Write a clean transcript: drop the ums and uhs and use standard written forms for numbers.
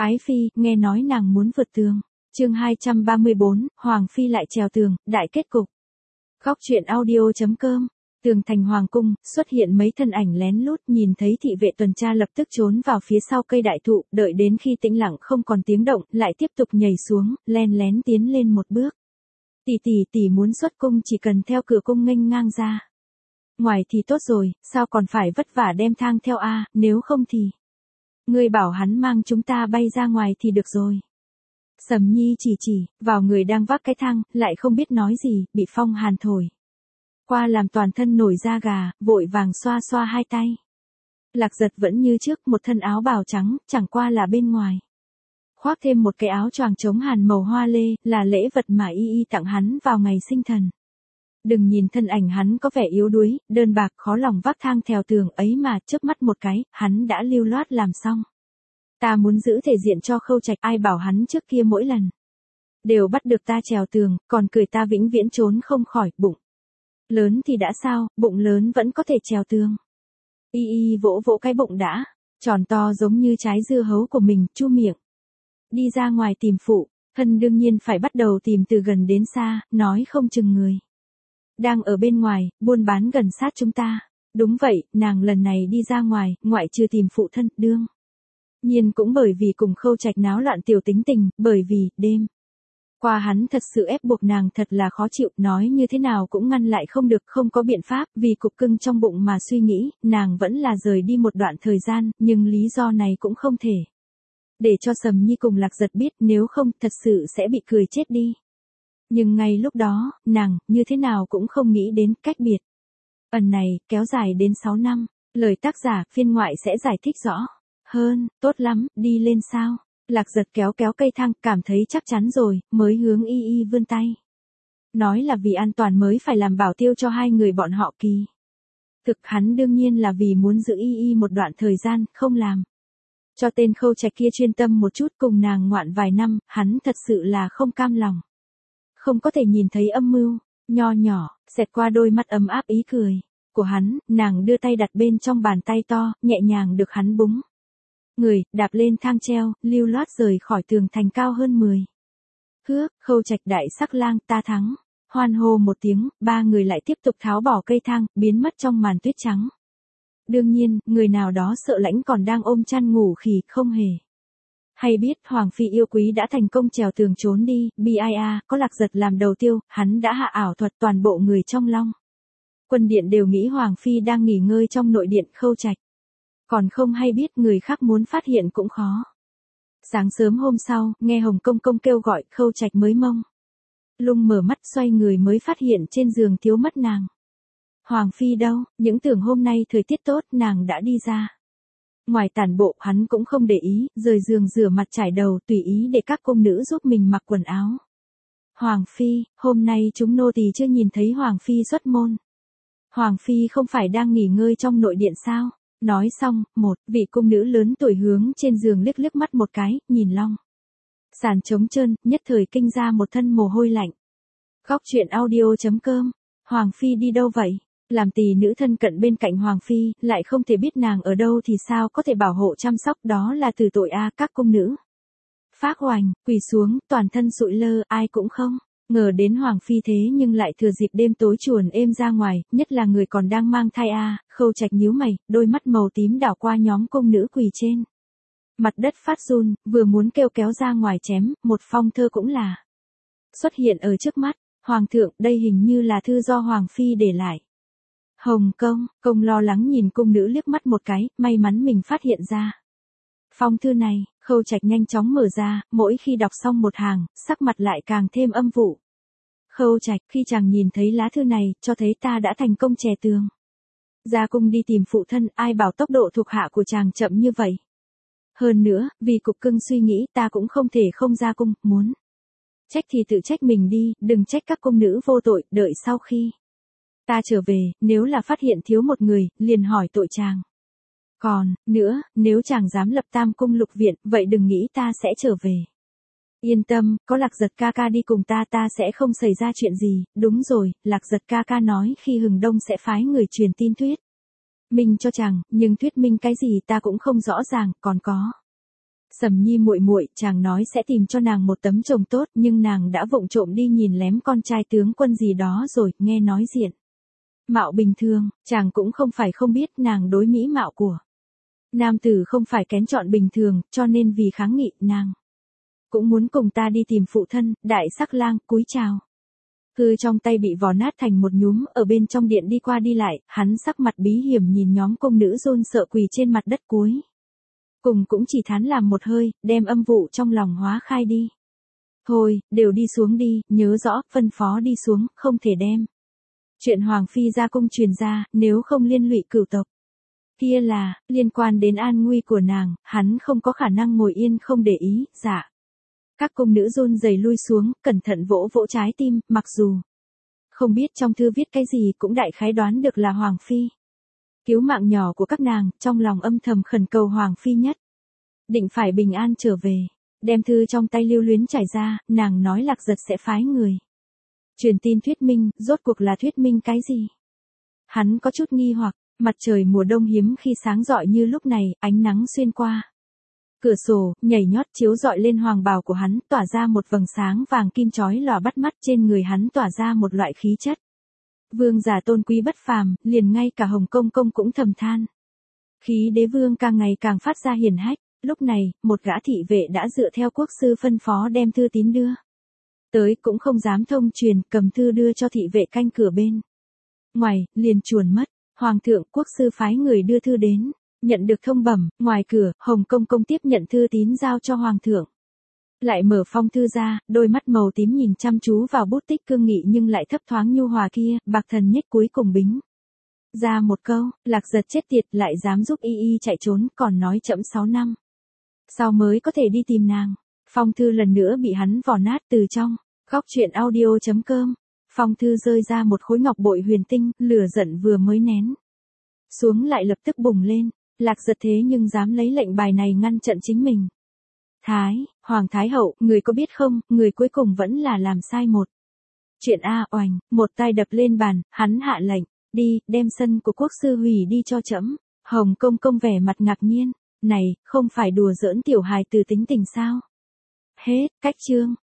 Ái phi, nghe nói nàng muốn vượt tường. Chương 234, Hoàng phi lại trèo tường, đại kết cục. Góc truyện audio.com. Tường thành hoàng cung, xuất hiện mấy thân ảnh lén lút, nhìn thấy thị vệ tuần tra lập tức trốn vào phía sau cây đại thụ, đợi đến khi tĩnh lặng không còn tiếng động, lại tiếp tục nhảy xuống, len lén tiến lên một bước. Tỷ muốn xuất cung chỉ cần theo cửa cung nghênh ngang ra. Ngoài thì tốt rồi, sao còn phải vất vả đem thang theo a, nếu không thì. Ngươi bảo hắn mang chúng ta bay ra ngoài thì được rồi. Sầm Nhi chỉ vào người đang vác cái thang, lại không biết nói gì, bị phong hàn thổi qua làm toàn thân nổi da gà, vội vàng xoa xoa hai tay. Lạc Giật vẫn như trước, một thân áo bào trắng, chẳng qua là bên ngoài khoác thêm một cái áo choàng chống hàn màu hoa lê, là lễ vật mà Y tặng hắn vào ngày sinh thần. Đừng nhìn thân ảnh hắn có vẻ yếu đuối, đơn bạc khó lòng vác thang theo tường ấy mà chớp mắt một cái, hắn đã lưu loát làm xong. Ta muốn giữ thể diện cho Khâu Trạch, ai bảo hắn trước kia mỗi lần đều bắt được ta trèo tường, còn cười ta vĩnh viễn trốn không khỏi. Bụng lớn thì đã sao, bụng lớn vẫn có thể trèo tường. Y vỗ vỗ cái bụng đã, tròn to giống như trái dưa hấu của mình, chu miệng. Đi ra ngoài tìm phụ, thân đương nhiên phải bắt đầu tìm từ gần đến xa, nói không chừng người đang ở bên ngoài, buôn bán gần sát chúng ta. Đúng vậy, nàng lần này đi ra ngoài, ngoại trừ tìm phụ thân, đương nhiên cũng bởi vì cùng Khâu Trạch náo loạn tiểu tính tình, bởi vì, đêm qua hắn thật sự ép buộc nàng thật là khó chịu, nói như thế nào cũng ngăn lại không được, không có biện pháp, vì cục cưng trong bụng mà suy nghĩ, nàng vẫn là rời đi một đoạn thời gian, nhưng lý do này cũng không thể để cho Sầm Nhi cùng Lạc Giật biết, nếu không, thật sự sẽ bị cười chết đi. Nhưng ngay lúc đó, nàng, như thế nào cũng không nghĩ đến cách biệt ẩn này, kéo dài đến 6 năm, lời tác giả, phiên ngoại sẽ giải thích rõ hơn. Tốt lắm, đi lên sao? Lạc Giật kéo cây thang, cảm thấy chắc chắn rồi, mới hướng Y vươn tay. Nói là vì an toàn mới phải làm bảo tiêu cho hai người bọn họ, kỳ thực hắn đương nhiên là vì muốn giữ Y một đoạn thời gian, không làm cho tên Khâu Trạch kia chuyên tâm một chút cùng nàng ngoạn vài năm, hắn thật sự là không cam lòng. Không có thể nhìn thấy âm mưu nho nhỏ xẹt qua đôi mắt ấm áp ý cười của hắn, nàng đưa tay đặt bên trong bàn tay to, nhẹ nhàng được hắn búng người, đạp lên thang treo, lưu loát rời khỏi tường thành cao hơn 10 thước. Khâu Trạch đại sắc lang, ta thắng. Hoan hô một tiếng, ba người lại tiếp tục tháo bỏ cây thang, biến mất trong màn tuyết trắng. Đương nhiên, người nào đó sợ lãnh còn đang ôm chăn ngủ khỉ, không hề hay biết Hoàng phi yêu quý đã thành công trèo tường trốn đi. BIA, có Lạc Giật làm đầu tiêu, hắn đã hạ ảo thuật, toàn bộ người trong Long Quân điện đều nghĩ Hoàng phi đang nghỉ ngơi trong nội điện Khâu Trạch. Còn không hay biết, người khác muốn phát hiện cũng khó. Sáng sớm hôm sau, nghe Hồng Công Công kêu gọi, Khâu Trạch mới mông lung mở mắt, xoay người mới phát hiện trên giường thiếu mất nàng. Hoàng phi đâu? Những tưởng hôm nay thời tiết tốt, nàng đã đi ra ngoài tản bộ, hắn cũng không để ý, rời giường rửa mặt trải đầu, tùy ý để các cung nữ giúp mình mặc quần áo. Hoàng phi, hôm nay chúng nô tỳ chưa nhìn thấy Hoàng phi xuất môn. Hoàng phi không phải đang nghỉ ngơi trong nội điện sao? Nói xong, một vị cung nữ lớn tuổi hướng trên giường liếc mắt một cái, nhìn Long sàn trống trơn, nhất thời kinh ra một thân mồ hôi lạnh. Góc truyện audio.com. Hoàng phi đi đâu vậy? Làm tỳ nữ thân cận bên cạnh Hoàng phi, lại không thể biết nàng ở đâu thì sao có thể bảo hộ chăm sóc, đó là từ tội a. Các cung nữ phác oành, quỳ xuống, toàn thân sụi lơ, ai cũng không ngờ đến Hoàng phi thế nhưng lại thừa dịp đêm tối chuồn êm ra ngoài, nhất là người còn đang mang thai a. Khâu Trạch nhíu mày, đôi mắt màu tím đảo qua nhóm cung nữ quỳ trên mặt đất phát run, vừa muốn kêu kéo ra ngoài chém, một phong thơ cũng là xuất hiện ở trước mắt. Hoàng thượng, đây hình như là thư do Hoàng phi để lại. Hồng Công lo lắng nhìn cung nữ liếc mắt một cái, may mắn mình phát hiện ra phong thư này. Khâu Trạch nhanh chóng mở ra, mỗi khi đọc xong một hàng, sắc mặt lại càng thêm âm vụ. Khâu Trạch, khi chàng nhìn thấy lá thư này, cho thấy ta đã thành công trèo tường ra cung đi tìm phụ thân, ai bảo tốc độ thuộc hạ của chàng chậm như vậy. Hơn nữa, vì cục cưng suy nghĩ, ta cũng không thể không ra cung, muốn trách thì tự trách mình đi, đừng trách các cung nữ vô tội, đợi sau khi ta trở về, nếu là phát hiện thiếu một người, liền hỏi tội chàng. Còn, nữa, nếu chàng dám lập Tam cung lục viện, vậy đừng nghĩ ta sẽ trở về. Yên tâm, có Lạc Giật ca ca đi cùng ta sẽ không xảy ra chuyện gì. Đúng rồi, Lạc Giật ca ca nói khi Hừng Đông sẽ phái người truyền tin thuyết minh cho chàng, nhưng thuyết minh cái gì ta cũng không rõ ràng, còn có Sầm Nhi muội muội, chàng nói sẽ tìm cho nàng một tấm chồng tốt, nhưng nàng đã vụng trộm đi nhìn lén con trai tướng quân gì đó rồi, nghe nói diện mạo bình thường, chàng cũng không phải không biết nàng đối mỹ mạo của nam tử không phải kén chọn bình thường, cho nên vì kháng nghị, nàng cũng muốn cùng ta đi tìm phụ thân. Đại sắc lang cúi chào. Thư trong tay bị vò nát thành một nhúm, ở bên trong điện đi qua đi lại, hắn sắc mặt bí hiểm nhìn nhóm cung nữ run sợ quỳ trên mặt đất cuối cùng cũng chỉ thán làm một hơi, đem âm vụ trong lòng hóa khai đi. Thôi, đều đi xuống đi, nhớ rõ, phân phó đi xuống, không thể đem chuyện Hoàng Phi ra cung truyền ra, nếu không liên lụy cửu tộc. Kia là, liên quan đến an nguy của nàng, hắn không có khả năng ngồi yên không để ý, dạ. Các cung nữ run rẩy lui xuống, cẩn thận vỗ vỗ trái tim, mặc dù không biết trong thư viết cái gì cũng đại khái đoán được là Hoàng Phi cứu mạng nhỏ của các nàng, trong lòng âm thầm khẩn cầu Hoàng Phi nhất định phải bình an trở về. Đem thư trong tay lưu luyến trải ra, nàng nói Lạc Giật sẽ phái người truyền tin thuyết minh, rốt cuộc là thuyết minh cái gì? Hắn có chút nghi hoặc, mặt trời mùa đông hiếm khi sáng rọi như lúc này, ánh nắng xuyên qua cửa sổ, nhảy nhót chiếu rọi lên hoàng bào của hắn, tỏa ra một vầng sáng vàng kim chói lòa bắt mắt, trên người hắn tỏa ra một loại khí chất vương giả tôn quý bất phàm, liền ngay cả Hồng Công Công cũng thầm than. Khí đế vương càng ngày càng phát ra hiển hách. Lúc này, một gã thị vệ đã dựa theo quốc sư phân phó đem thư tín đưa tới, cũng không dám thông truyền, cầm thư đưa cho thị vệ canh cửa bên ngoài, liền chuồn mất. Hoàng thượng, quốc sư phái người đưa thư đến. Nhận được thông bẩm, ngoài cửa, Hồng Công Công tiếp nhận thư tín giao cho Hoàng thượng. Lại mở phong thư ra, đôi mắt màu tím nhìn chăm chú vào bút tích cương nghị nhưng lại thấp thoáng nhu hòa kia, bạc thần nhếch cuối cùng bính ra một câu, Lạc Giật chết tiệt, lại dám giúp y chạy trốn, còn nói chậm 6 năm sau mới có thể đi tìm nàng. Phong thư lần nữa bị hắn vò nát từ trong góc truyện audio.com. Phong thư rơi ra một khối ngọc bội huyền tinh, lửa giận vừa mới nén xuống lại lập tức bùng lên. Lạc Giật thế nhưng dám lấy lệnh bài này ngăn trận chính mình. Hoàng Thái Hậu, người có biết không, người cuối cùng vẫn là làm sai một chuyện a. Oành, một tay đập lên bàn, hắn hạ lệnh, đi, đem sân của quốc sư hủy đi cho trẫm. Hồng Công Công vẻ mặt ngạc nhiên, này, không phải đùa giỡn tiểu hài từ tính tình sao? Hết, cách chương.